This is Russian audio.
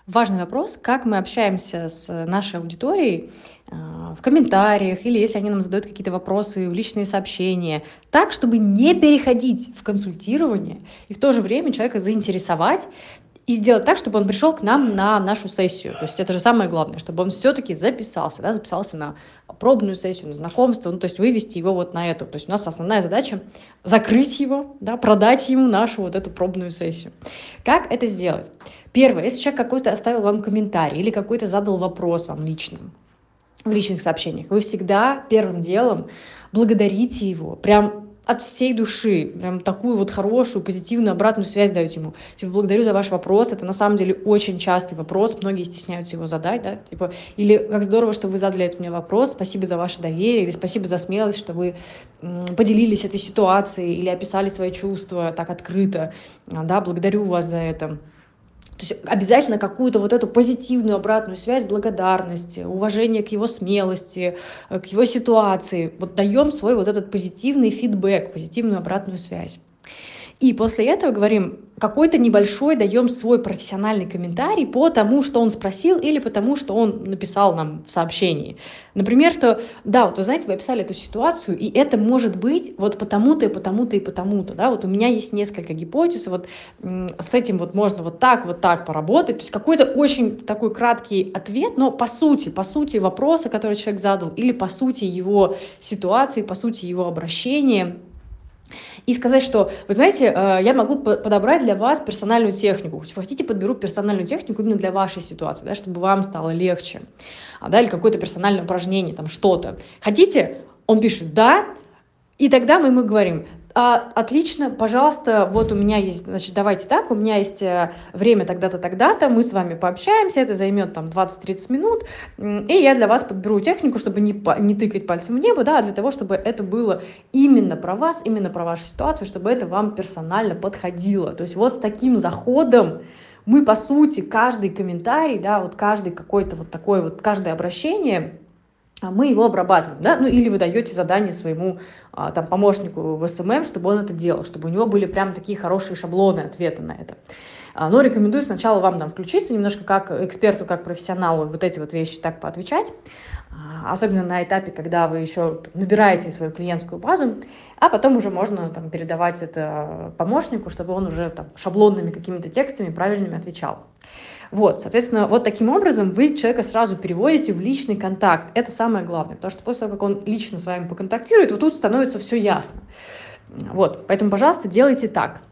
Важный вопрос, как мы общаемся с нашей аудиторией в комментариях или если они нам задают какие-то вопросы в личные сообщения, так, чтобы не переходить в консультирование и в то же время человека заинтересовать и сделать так, чтобы он пришел к нам на нашу сессию. То есть это же самое главное, чтобы он все-таки записался, да, записался на пробную сессию, на знакомство, ну, то есть вывести его вот на эту. То есть у нас основная задача закрыть его, да, продать ему нашу вот эту пробную сессию. Как это сделать? Первое, если человек какой-то оставил вам комментарий или какой-то задал вопрос вам личным, в личных сообщениях, вы всегда первым делом благодарите его, прям от всей души, прям такую вот хорошую, позитивную обратную связь даете ему. Типа, благодарю за ваш вопрос, это на самом деле очень частый вопрос, многие стесняются его задать, да, типа, или как здорово, что вы задали этот мне вопрос, спасибо за ваше доверие, или спасибо за смелость, что вы поделились этой ситуацией, или описали свои чувства так открыто, да, благодарю вас за это. То есть обязательно какую-то вот эту позитивную обратную связь, благодарность, уважение к его смелости, к его ситуации. Вот даем свой вот этот позитивный фидбэк, позитивную обратную связь. И после этого говорим, какой-то небольшой даем свой профессиональный комментарий по тому, что он спросил, или по тому, что он написал нам в сообщении. Например, что, да, вот вы знаете, вы описали эту ситуацию, и это может быть вот потому-то, и потому-то, и потому-то. Да? Вот у меня есть несколько гипотез, вот с этим вот можно вот так поработать. То есть какой-то очень такой краткий ответ, но по сути вопроса, который человек задал, или по сути его ситуации, по сути его обращения. И сказать, что, вы знаете, я могу подобрать для вас персональную технику. Если вы хотите, подберу персональную технику именно для вашей ситуации, да, чтобы вам стало легче. Да, или какое-то персональное упражнение, там что-то. Хотите? Он пишет «да», и тогда мы ему говорим: отлично, пожалуйста, вот у меня есть, значит, давайте так, у меня есть время тогда-то, тогда-то, мы с вами пообщаемся, это займет там 20-30 минут, и я для вас подберу технику, чтобы не тыкать пальцем в небо, да, а для того, чтобы это было именно про вас, именно про вашу ситуацию, чтобы это вам персонально подходило. То есть вот с таким заходом мы, по сути, каждый комментарий, да, вот каждый какой-то вот такой вот, каждое обращение, мы его обрабатываем, да, ну или вы даете задание своему там помощнику в СММ, чтобы он это делал, чтобы у него были прям такие хорошие шаблоны ответа на это. Но рекомендую сначала вам там включиться немножко как эксперту, как профессионалу вот эти вот вещи так поотвечать, особенно на этапе, когда вы еще набираете свою клиентскую базу, а потом уже можно там передавать это помощнику, чтобы он уже там шаблонными какими-то текстами правильными отвечал. Вот, соответственно, вот таким образом вы человека сразу переводите в личный контакт. Это самое главное, потому что после того, как он лично с вами поконтактирует, вот тут становится все ясно. Вот, поэтому, пожалуйста, делайте так.